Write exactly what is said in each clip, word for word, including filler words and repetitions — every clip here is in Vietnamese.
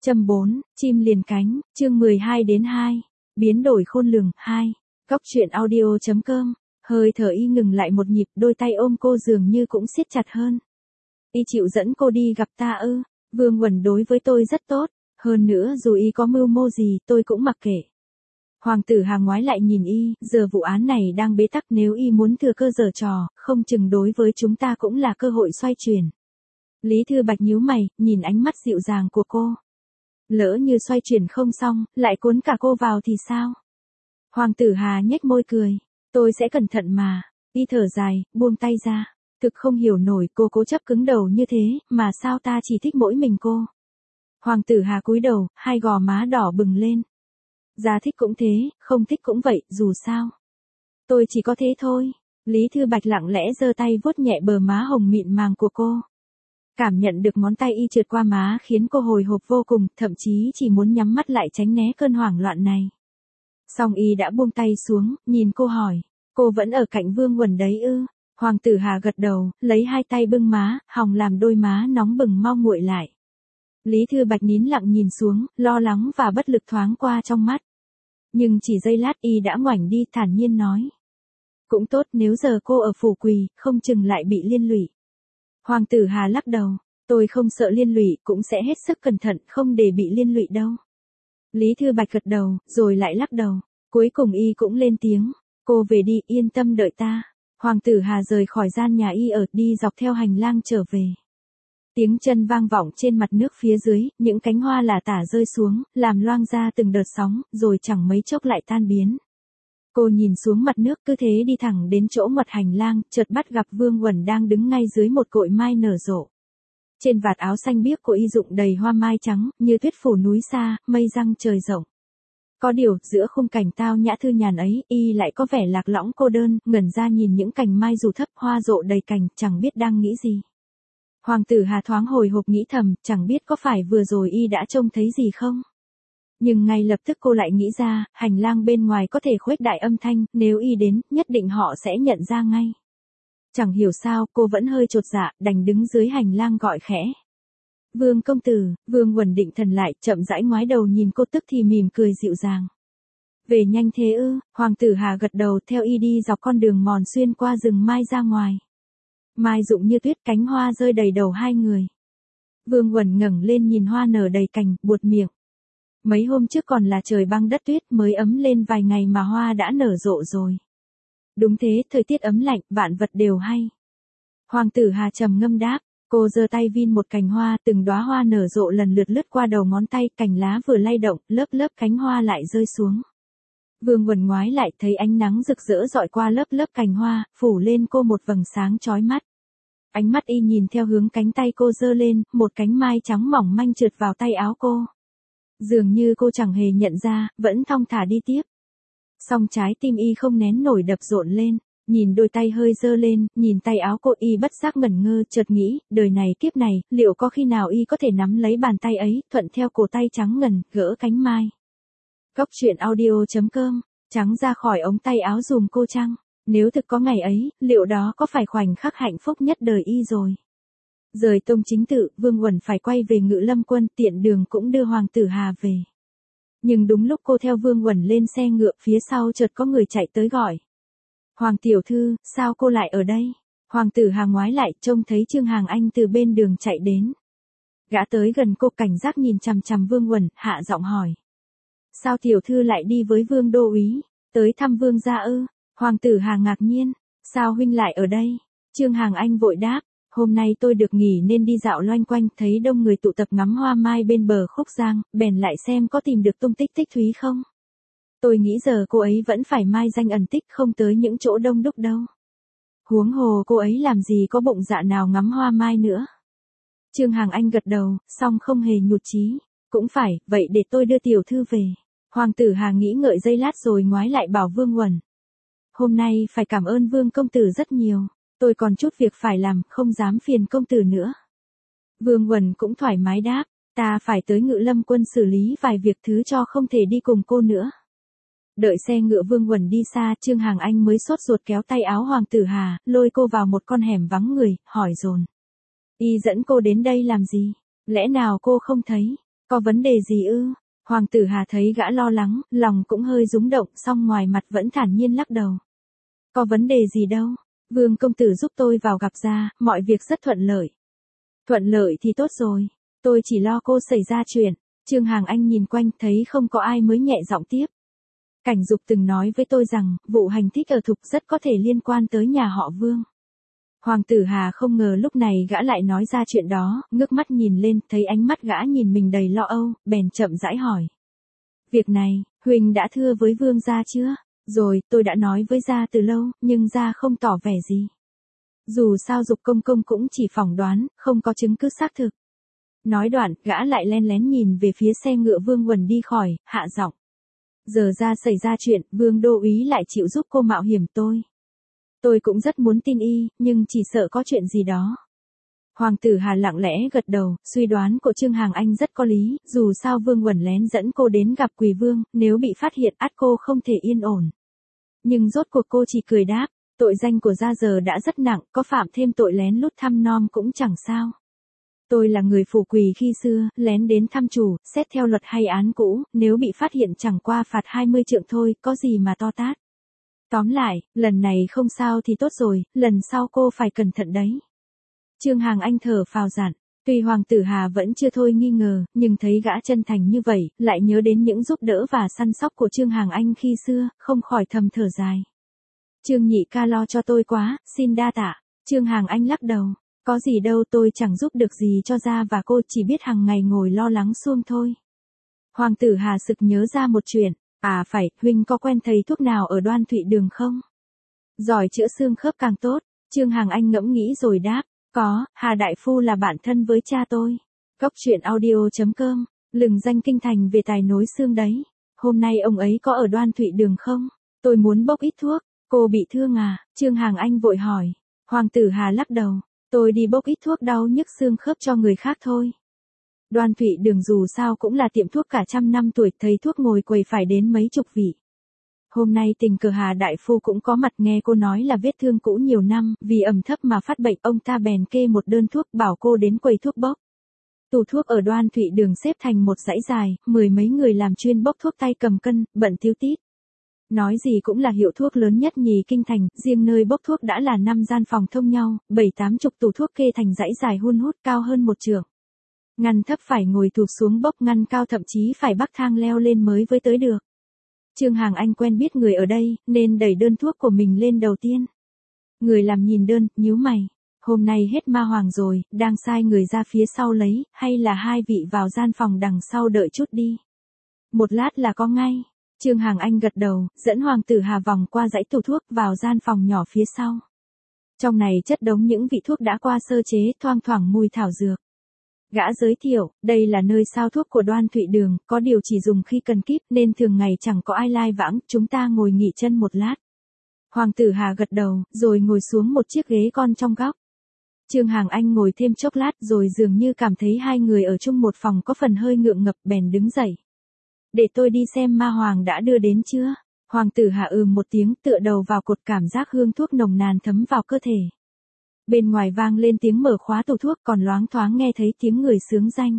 Châm bốn, chim liền cánh, chương mười hai đến hai. Biến đổi khôn lường, hai. Góc truyện audio.com. Hơi thở y ngừng lại một nhịp, đôi tay ôm cô dường như cũng siết chặt hơn. Y chịu dẫn cô đi gặp ta ư? Vương Uẩn đối với tôi rất tốt, hơn nữa dù y có mưu mô gì, tôi cũng mặc kệ. Hoàng tử Hà ngoái lại nhìn y, giờ vụ án này đang bế tắc, nếu y muốn thừa cơ giở trò, không chừng đối với chúng ta cũng là cơ hội xoay chuyển. Lý Thư Bạch nhíu mày, nhìn ánh mắt dịu dàng của cô. Lỡ như xoay chuyển không xong, lại cuốn cả cô vào thì sao? Hoàng tử Hà nhếch môi cười, tôi sẽ cẩn thận mà. Y thở dài, buông tay ra. Thực không hiểu nổi cô cố chấp cứng đầu như thế, mà sao ta chỉ thích mỗi mình cô. Hoàng tử Hà cúi đầu, hai gò má đỏ bừng lên. Ra thích cũng thế, không thích cũng vậy, dù sao. Tôi chỉ có thế thôi. Lý Thư Bạch lặng lẽ giơ tay vuốt nhẹ bờ má hồng mịn màng của cô. Cảm nhận được ngón tay y trượt qua má khiến cô hồi hộp vô cùng, thậm chí chỉ muốn nhắm mắt lại tránh né cơn hoảng loạn này. Song y đã buông tay xuống, nhìn cô hỏi, cô vẫn ở cạnh Vương Uẩn đấy ư? Hoàng tử Hà gật đầu, lấy hai tay bưng má, hòng làm đôi má nóng bừng mau nguội lại. Lý Thư Bạch nín lặng nhìn xuống, lo lắng và bất lực thoáng qua trong mắt. Nhưng chỉ giây lát y đã ngoảnh đi, thản nhiên nói. Cũng tốt, nếu giờ cô ở phủ quỳ, không chừng lại bị liên lụy. Hoàng tử Hà lắc đầu, tôi không sợ liên lụy, cũng sẽ hết sức cẩn thận, không để bị liên lụy đâu. Lý Thư Bạch gật đầu, rồi lại lắc đầu. Cuối cùng y cũng lên tiếng, cô về đi, yên tâm đợi ta. Hoàng tử Hà rời khỏi gian nhà y ở, đi dọc theo hành lang trở về. Tiếng chân vang vọng trên mặt nước phía dưới, những cánh hoa lả tả rơi xuống, làm loang ra từng đợt sóng, rồi chẳng mấy chốc lại tan biến. Cô nhìn xuống mặt nước, cứ thế đi thẳng đến chỗ ngoặt hành lang, chợt bắt gặp Vương Uẩn đang đứng ngay dưới một cội mai nở rộ. Trên vạt áo xanh biếc của y rụng đầy hoa mai trắng, như tuyết phủ núi xa, mây răng trời rộng. Có điều, giữa khung cảnh tao nhã thư nhàn ấy, y lại có vẻ lạc lõng cô đơn, ngẩn ra nhìn những cành mai dù thấp, hoa rộ đầy cành, chẳng biết đang nghĩ gì. Hoàng tử Hà thoáng hồi hộp nghĩ thầm, chẳng biết có phải vừa rồi y đã trông thấy gì không? Nhưng ngay lập tức cô lại nghĩ ra, hành lang bên ngoài có thể khuếch đại âm thanh, nếu y đến, nhất định họ sẽ nhận ra ngay. Chẳng hiểu sao, cô vẫn hơi chột dạ, đành đứng dưới hành lang gọi khẽ. Vương công tử, Vương Uẩn định thần lại, chậm rãi ngoái đầu nhìn cô, tức thì mỉm cười dịu dàng. Về nhanh thế ư? Hoàng tử Hà gật đầu, theo y đi dọc con đường mòn xuyên qua rừng mai ra ngoài. Mai rụng như tuyết, cánh hoa rơi đầy đầu hai người. Vương Uẩn ngẩng lên nhìn hoa nở đầy cành, buột miệng. Mấy hôm trước còn là trời băng đất tuyết, mới ấm lên vài ngày mà hoa đã nở rộ rồi. Đúng thế, thời tiết ấm lạnh, vạn vật đều hay. Hoàng tử Hà trầm ngâm đáp, cô giơ tay vin một cành hoa, từng đóa hoa nở rộ lần lượt lướt qua đầu ngón tay, cành lá vừa lay động, lớp lớp cánh hoa lại rơi xuống. Vương Uẩn ngoái lại, thấy ánh nắng rực rỡ rọi qua lớp lớp cành hoa, phủ lên cô một vầng sáng chói mắt. Ánh mắt y nhìn theo hướng cánh tay cô giơ lên, một cánh mai trắng mỏng manh trượt vào tay áo cô. Dường như cô chẳng hề nhận ra, vẫn thong thả đi tiếp. Song trái tim y không nén nổi đập rộn lên, nhìn đôi tay hơi giơ lên, nhìn tay áo cô, y bất giác ngẩn ngơ, chợt nghĩ, đời này kiếp này, liệu có khi nào y có thể nắm lấy bàn tay ấy, thuận theo cổ tay trắng ngần, gỡ cánh mai. Góc truyện audio.com, trắng ra khỏi ống tay áo dùm cô chăng? Nếu thực có ngày ấy, liệu đó có phải khoảnh khắc hạnh phúc nhất đời y rồi? Rời tông chính tự, Vương Uẩn phải quay về Ngự Lâm Quân, tiện đường cũng đưa Hoàng tử Hà về. Nhưng đúng lúc cô theo Vương Uẩn lên xe ngựa, phía sau chợt có người chạy tới gọi. Hoàng tiểu thư, sao cô lại ở đây? Hoàng tử Hà ngoái lại, trông thấy Trương Hàng Anh từ bên đường chạy đến. Gã tới gần cô, cảnh giác nhìn chằm chằm Vương Uẩn, hạ giọng hỏi. Sao tiểu thư lại đi với Vương đô úy? Tới thăm Vương gia ư? Hoàng tử Hà ngạc nhiên. Sao huynh lại ở đây? Trương Hàng Anh vội đáp. Hôm nay tôi được nghỉ nên đi dạo loanh quanh, thấy đông người tụ tập ngắm hoa mai bên bờ Khúc Giang, bèn lại xem có tìm được tung tích Tích Thúy không. Tôi nghĩ giờ cô ấy vẫn phải mai danh ẩn tích, không tới những chỗ đông đúc đâu. Huống hồ cô ấy làm gì có bụng dạ nào ngắm hoa mai nữa. Trương Hàng Anh gật đầu, song không hề nhụt chí. Cũng phải, vậy để tôi đưa tiểu thư về. Hoàng tử Hà nghĩ ngợi giây lát rồi ngoái lại bảo Vương Uẩn. Hôm nay phải cảm ơn Vương công tử rất nhiều. Tôi còn chút việc phải làm, không dám phiền công tử nữa. Vương Uẩn cũng thoải mái đáp, ta phải tới Ngự Lâm Quân xử lý vài việc thứ cho không thể đi cùng cô nữa. Đợi xe ngựa Vương Uẩn đi xa, Trương Hàng Anh mới sốt ruột kéo tay áo Hoàng tử Hà, lôi cô vào một con hẻm vắng người, hỏi dồn. Y dẫn cô đến đây làm gì? Lẽ nào cô không thấy? Có vấn đề gì ư? Hoàng tử Hà thấy gã lo lắng, lòng cũng hơi rúng động, song ngoài mặt vẫn thản nhiên lắc đầu. Có vấn đề gì đâu, Vương công tử giúp tôi vào gặp gia, mọi việc rất thuận lợi. Thuận lợi thì tốt rồi, tôi chỉ lo cô xảy ra chuyện. Trương Hàng Anh nhìn quanh thấy không có ai mới nhẹ giọng tiếp. Cảnh Dục từng nói với tôi rằng, vụ hành thích ở Thục rất có thể liên quan tới nhà họ Vương. Hoàng tử Hà không ngờ lúc này gã lại nói ra chuyện đó, ngước mắt nhìn lên, thấy ánh mắt gã nhìn mình đầy lo âu, bèn chậm rãi hỏi. Việc này, Huỳnh đã thưa với Vương gia chưa? Rồi, tôi đã nói với gia từ lâu, nhưng gia không tỏ vẻ gì. Dù sao Dục công công cũng chỉ phỏng đoán, không có chứng cứ xác thực. Nói đoạn, gã lại len lén nhìn về phía xe ngựa Vương Uẩn đi khỏi, hạ giọng. Giờ ra xảy ra chuyện, Vương đô úy lại chịu giúp cô mạo hiểm tôi. Tôi cũng rất muốn tin y, nhưng chỉ sợ có chuyện gì đó. Hoàng tử Hà lặng lẽ gật đầu, suy đoán của Trương Hàng Anh rất có lý, dù sao Vương Uẩn lén dẫn cô đến gặp Quỳ Vương, nếu bị phát hiện ắt cô không thể yên ổn. Nhưng rốt cuộc cô chỉ cười đáp, tội danh của gia giờ đã rất nặng, có phạm thêm tội lén lút thăm nom cũng chẳng sao. Tôi là người phủ Quỳ khi xưa, lén đến thăm chủ, xét theo luật hay án cũ, nếu bị phát hiện chẳng qua phạt hai mươi trượng thôi, có gì mà to tát. Tóm lại, lần này không sao thì tốt rồi, lần sau cô phải cẩn thận đấy. Trương Hàng Anh thở phào dặn, tuy Hoàng tử Hà vẫn chưa thôi nghi ngờ, nhưng thấy gã chân thành như vậy, lại nhớ đến những giúp đỡ và săn sóc của Trương Hàng Anh khi xưa, không khỏi thầm thở dài. Trương nhị ca lo cho tôi quá, xin đa tạ. Trương Hàng Anh lắc đầu, có gì đâu, tôi chẳng giúp được gì cho gia và cô, chỉ biết hàng ngày ngồi lo lắng suông thôi. Hoàng tử Hà sực nhớ ra một chuyện. À phải, Huynh có quen thầy thuốc nào ở Đoan Thụy Đường không? Giỏi chữa xương khớp càng tốt. Trương Hàng Anh ngẫm nghĩ rồi đáp, có, Hà Đại Phu là bạn thân với cha tôi. Cốc truyện audio chấm com, lừng danh kinh thành về tài nối xương đấy. Hôm nay ông ấy có ở Đoan Thụy Đường không? Tôi muốn bốc ít thuốc. Cô bị thương à? Trương Hàng Anh vội hỏi. Hoàng tử Hà lắc đầu, tôi đi bốc ít thuốc đau nhức xương khớp cho người khác thôi. Đoan Thụy Đường dù sao cũng là tiệm thuốc cả trăm năm tuổi, thầy thuốc ngồi quầy phải đến mấy chục vị. Hôm nay tình cờ Hà Đại Phu cũng có mặt, nghe cô nói là vết thương cũ nhiều năm, vì ẩm thấp mà phát bệnh, ông ta bèn kê một đơn thuốc bảo cô đến quầy thuốc bốc. Tủ thuốc ở Đoan Thụy Đường xếp thành một dãy dài, mười mấy người làm chuyên bốc thuốc tay cầm cân, bận tíu tít. Nói gì cũng là hiệu thuốc lớn nhất nhì kinh thành, riêng nơi bốc thuốc đã là năm gian phòng thông nhau, bảy tám chục tủ thuốc kê thành dãy dài hun hút cao hơn một trượng. Ngăn thấp phải ngồi tụt xuống bốc, ngăn cao thậm chí phải bắc thang leo lên mới với tới được. Trương Hàng Anh quen biết người ở đây, nên đẩy đơn thuốc của mình lên đầu tiên. Người làm nhìn đơn, nhíu mày. Hôm nay hết ma hoàng rồi, đang sai người ra phía sau lấy, hay là hai vị vào gian phòng đằng sau đợi chút đi. Một lát là có ngay. Trương Hàng Anh gật đầu, dẫn Hoàng tử Hà vòng qua dãy tủ thuốc vào gian phòng nhỏ phía sau. Trong này chất đống những vị thuốc đã qua sơ chế, thoang thoảng mùi thảo dược. Gã giới thiệu, đây là nơi sao thuốc của Đoan Thụy Đường, có điều chỉ dùng khi cần kíp nên thường ngày chẳng có ai lai vãng, chúng ta ngồi nghỉ chân một lát. Hoàng tử Hà gật đầu, rồi ngồi xuống một chiếc ghế con trong góc. Trương Hàng Anh ngồi thêm chốc lát rồi dường như cảm thấy hai người ở chung một phòng có phần hơi ngượng ngập, bèn đứng dậy. Để tôi đi xem ma hoàng đã đưa đến chưa? Hoàng tử Hà ừ một tiếng, tựa đầu vào cột, cảm giác hương thuốc nồng nàn thấm vào cơ thể. Bên ngoài vang lên tiếng mở khóa tủ thuốc, còn loáng thoáng nghe thấy tiếng người xướng danh.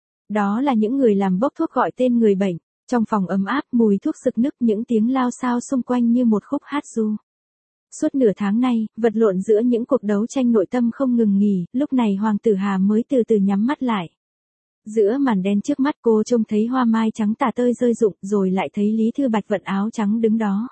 Đó là những người làm bốc thuốc gọi tên người bệnh. Trong phòng ấm áp, mùi thuốc sực nức, những tiếng lao xao xung quanh như một khúc hát ru. Suốt nửa tháng nay, vật lộn giữa những cuộc đấu tranh nội tâm không ngừng nghỉ, lúc này Hoàng tử Hà mới từ từ nhắm mắt lại. Giữa màn đen trước mắt cô trông thấy hoa mai trắng tả tơi rơi rụng, rồi lại thấy Lý Thư Bạch vận áo trắng đứng đó.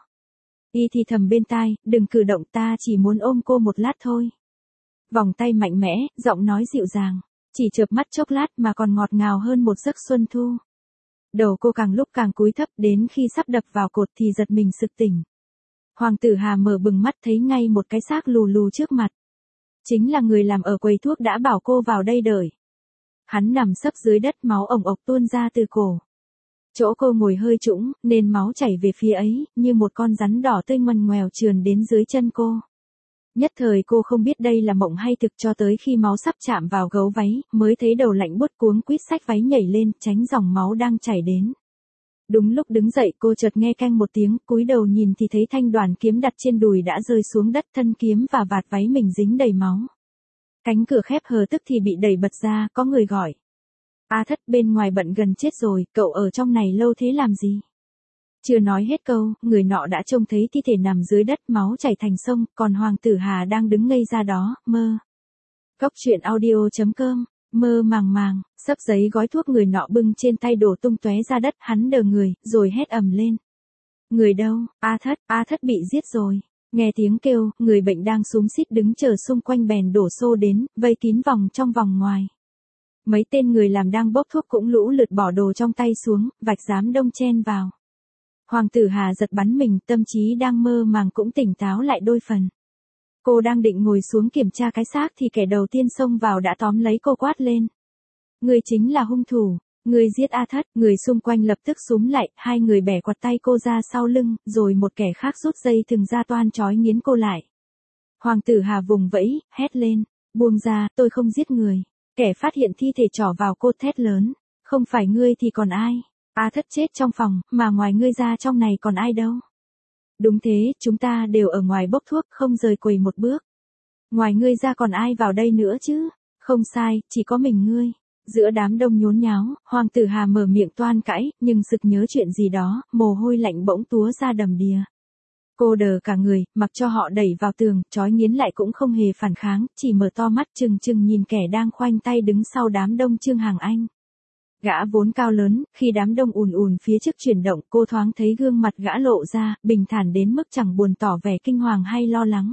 Y thì thầm bên tai, đừng cử động, ta chỉ muốn ôm cô một lát thôi. Vòng tay mạnh mẽ, giọng nói dịu dàng, chỉ chợp mắt chốc lát mà còn ngọt ngào hơn một giấc xuân thu. Đầu cô càng lúc càng cúi thấp, đến khi sắp đập vào cột thì giật mình sực tỉnh. Hoàng tử Hà mở bừng mắt thấy ngay một cái xác lù lù trước mặt. Chính là người làm ở quầy thuốc đã bảo cô vào đây đợi. Hắn nằm sấp dưới đất, máu ồng ộc tuôn ra từ cổ. Chỗ cô ngồi hơi trũng, nên máu chảy về phía ấy, như một con rắn đỏ tươi ngoằn ngoèo trườn đến dưới chân cô. Nhất thời cô không biết đây là mộng hay thực, cho tới khi máu sắp chạm vào gấu váy, mới thấy đầu lạnh buốt, cuống quýt xách váy nhảy lên, tránh dòng máu đang chảy đến. Đúng lúc đứng dậy cô chợt nghe canh một tiếng, cúi đầu nhìn thì thấy thanh đoàn kiếm đặt trên đùi đã rơi xuống đất, thân kiếm và vạt váy mình dính đầy máu. Cánh cửa khép hờ tức thì bị đẩy bật ra, có người gọi. A Thất, bên ngoài bận gần chết rồi, cậu ở trong này lâu thế làm gì? Chưa nói hết câu, người nọ đã trông thấy thi thể nằm dưới đất, máu chảy thành sông, còn Hoàng Tử Hà đang đứng ngây ra đó, mơ. Cóc truyện audio chấm com, mơ màng màng, xấp giấy gói thuốc người nọ bưng trên tay đổ tung tóe ra đất, hắn đờ người, rồi hét ầm lên. Người đâu? A Thất, A Thất bị giết rồi. Nghe tiếng kêu, người bệnh đang xúm xít đứng chờ xung quanh bèn đổ xô đến, vây kín vòng trong vòng ngoài. Mấy tên người làm đang bốc thuốc cũng lũ lượt bỏ đồ trong tay xuống, vạch giám đông chen vào. Hoàng Tử Hà giật bắn mình, tâm trí đang mơ màng cũng tỉnh táo lại đôi phần. Cô đang định ngồi xuống kiểm tra cái xác thì kẻ đầu tiên xông vào đã tóm lấy cô quát lên. Người chính là hung thủ, người giết A Thất, người xung quanh lập tức xúm lại, hai người bẻ quạt tay cô ra sau lưng, rồi một kẻ khác rút dây thừng ra toan trói nghiến cô lại. Hoàng Tử Hà vùng vẫy, hét lên, buông ra, tôi không giết người. Kẻ phát hiện thi thể trỏ vào cô thét lớn, không phải ngươi thì còn ai? A Thất chết trong phòng, mà ngoài ngươi ra trong này còn ai đâu? Đúng thế, chúng ta đều ở ngoài bốc thuốc, không rời quầy một bước. Ngoài ngươi ra còn ai vào đây nữa chứ? Không sai, chỉ có mình ngươi. Giữa đám đông nhốn nháo, Hoàng Tử Hà mở miệng toan cãi, nhưng sực nhớ chuyện gì đó, mồ hôi lạnh bỗng túa ra đầm đìa. Cô đờ cả người, mặc cho họ đẩy vào tường, trói nghiến lại cũng không hề phản kháng, chỉ mở to mắt trừng trừng nhìn kẻ đang khoanh tay đứng sau đám đông Trương Hàng Anh. Gã vốn cao lớn, khi đám đông ùn ùn phía trước chuyển động, cô thoáng thấy gương mặt gã lộ ra, bình thản đến mức chẳng buồn tỏ vẻ kinh hoàng hay lo lắng.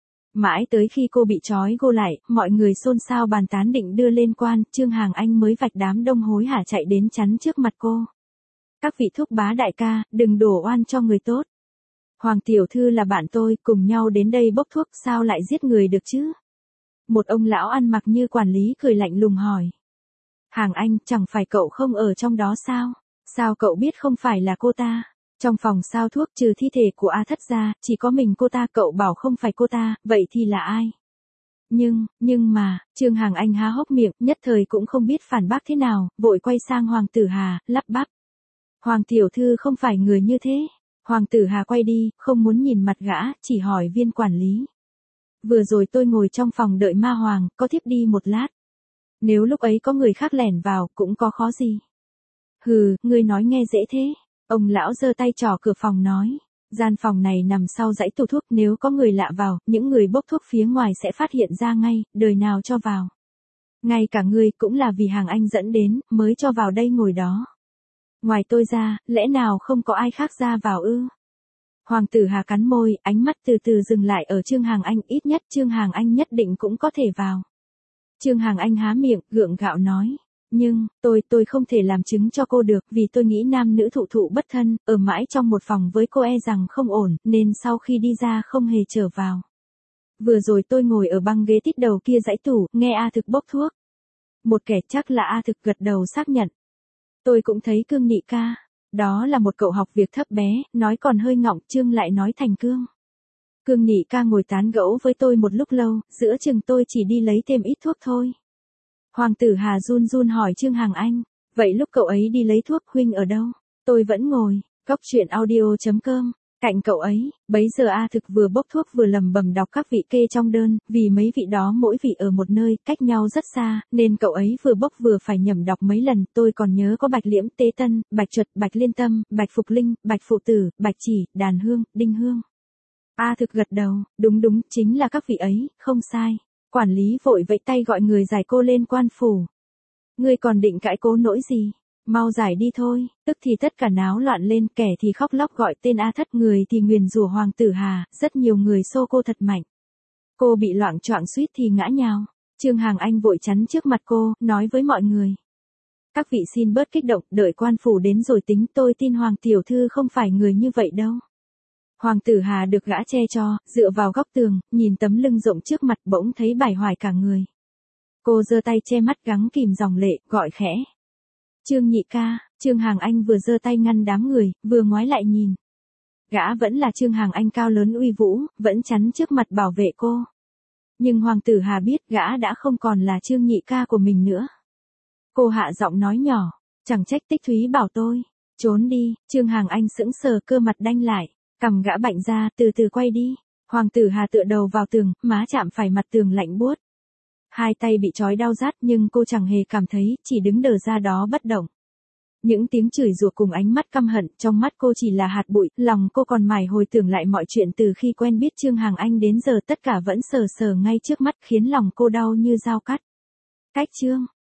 Mãi tới khi cô bị trói gô lại, mọi người xôn xao bàn tán định đưa lên quan, Trương Hàng Anh mới vạch đám đông hối hả chạy đến chắn trước mặt cô. Các vị thúc bá đại ca, đừng đổ oan cho người tốt. Hoàng tiểu thư là bạn tôi, cùng nhau đến đây bốc thuốc, sao lại giết người được chứ? Một ông lão ăn mặc như quản lý cười lạnh lùng hỏi. Hàng Anh, chẳng phải cậu không ở trong đó sao? Sao cậu biết không phải là cô ta? Trong phòng sao thuốc trừ thi thể của A Thất ra, chỉ có mình cô ta, cậu bảo không phải cô ta, vậy thì là ai? Nhưng, nhưng mà, Trương Hàng Anh há hốc miệng, nhất thời cũng không biết phản bác thế nào, vội quay sang Hoàng Tử Hà, lắp bắp. Hoàng tiểu thư không phải người như thế. Hoàng Tử Hà quay đi, không muốn nhìn mặt gã, chỉ hỏi viên quản lý. Vừa rồi tôi ngồi trong phòng đợi ma hoàng, có thiếp đi một lát. Nếu lúc ấy có người khác lẻn vào, cũng có khó gì. Hừ, ngươi nói nghe dễ thế. Ông lão giơ tay trỏ cửa phòng nói. Gian phòng này nằm sau dãy tủ thuốc, nếu có người lạ vào, những người bốc thuốc phía ngoài sẽ phát hiện ra ngay, đời nào cho vào. Ngay cả ngươi cũng là vì Hàng Anh dẫn đến, mới cho vào đây ngồi đó. Ngoài tôi ra, lẽ nào không có ai khác ra vào ư? Hoàng Tử Hà cắn môi, ánh mắt từ từ dừng lại ở Trương Hàng Anh, ít nhất Trương Hàng Anh nhất định cũng có thể vào. Trương Hàng Anh há miệng, gượng gạo nói. Nhưng, tôi, tôi không thể làm chứng cho cô được, vì tôi nghĩ nam nữ thụ thụ bất thân, ở mãi trong một phòng với cô e rằng không ổn, nên sau khi đi ra không hề trở vào. Vừa rồi tôi ngồi ở băng ghế tít đầu kia dãy tủ, nghe A Thực bốc thuốc. Một kẻ chắc là A Thực gật đầu xác nhận. Tôi cũng thấy Cương nhị ca. Đó là một cậu học việc thấp bé, nói còn hơi ngọng, Trương lại nói thành Cương. Cương nhị ca ngồi tán gẫu với tôi một lúc lâu, giữa chừng tôi chỉ đi lấy thêm ít thuốc thôi. Hoàng Tử Hà run run hỏi Trương Hàng Anh, vậy lúc cậu ấy đi lấy thuốc huynh ở đâu? Tôi vẫn ngồi, cóc truyện audio chấm com, cạnh cậu ấy, bấy giờ A Thực vừa bốc thuốc vừa lầm bầm đọc các vị kê trong đơn, vì mấy vị đó mỗi vị ở một nơi, cách nhau rất xa, nên cậu ấy vừa bốc vừa phải nhẩm đọc mấy lần, tôi còn nhớ có Bạch Liễm, Tế Tân, Bạch Chuật, Bạch Liên Tâm, Bạch Phục Linh, Bạch Phụ Tử, Bạch Chỉ, Đàn Hương, Đinh Hương. A Thực gật đầu, đúng đúng, chính là các vị ấy, không sai. Quản lý vội vẫy tay gọi người giải cô lên quan phủ. Ngươi còn định cãi cố nỗi gì? Mau giải đi thôi. Tức thì tất cả náo loạn lên, kẻ thì khóc lóc gọi tên A Thất, người thì nguyền rủa Hoàng Tử Hà, rất nhiều người xô cô thật mạnh. Cô bị loạng choạng suýt thì ngã nhào. Trương Hàng Anh vội chắn trước mặt cô, nói với mọi người. Các vị xin bớt kích động, đợi quan phủ đến rồi tính, tôi tin Hoàng tiểu thư không phải người như vậy đâu. Hoàng Tử Hà được gã che cho, dựa vào góc tường, nhìn tấm lưng rộng trước mặt bỗng thấy bải hoài cả người. Cô giơ tay che mắt gắng kìm dòng lệ, gọi khẽ. Trương nhị ca, Trương Hàng Anh vừa giơ tay ngăn đám người, vừa ngoái lại nhìn. Gã vẫn là Trương Hàng Anh cao lớn uy vũ, vẫn chắn trước mặt bảo vệ cô. Nhưng Hoàng Tử Hà biết gã đã không còn là Trương nhị ca của mình nữa. Cô hạ giọng nói nhỏ, chẳng trách Tích Thúy bảo tôi, trốn đi, Trương Hàng Anh sững sờ, cơ mặt đanh lại. Cầm gã bạnh ra, từ từ quay đi. Hoàng Tử Hà tựa đầu vào tường, má chạm phải mặt tường lạnh buốt. Hai tay bị trói đau rát nhưng cô chẳng hề cảm thấy, chỉ đứng đờ ra đó bất động. Những tiếng chửi rủa cùng ánh mắt căm hận trong mắt cô chỉ là hạt bụi, lòng cô còn mải hồi tưởng lại mọi chuyện từ khi quen biết Trương Hàng Anh đến giờ tất cả vẫn sờ sờ ngay trước mắt khiến lòng cô đau như dao cắt. Cách Trương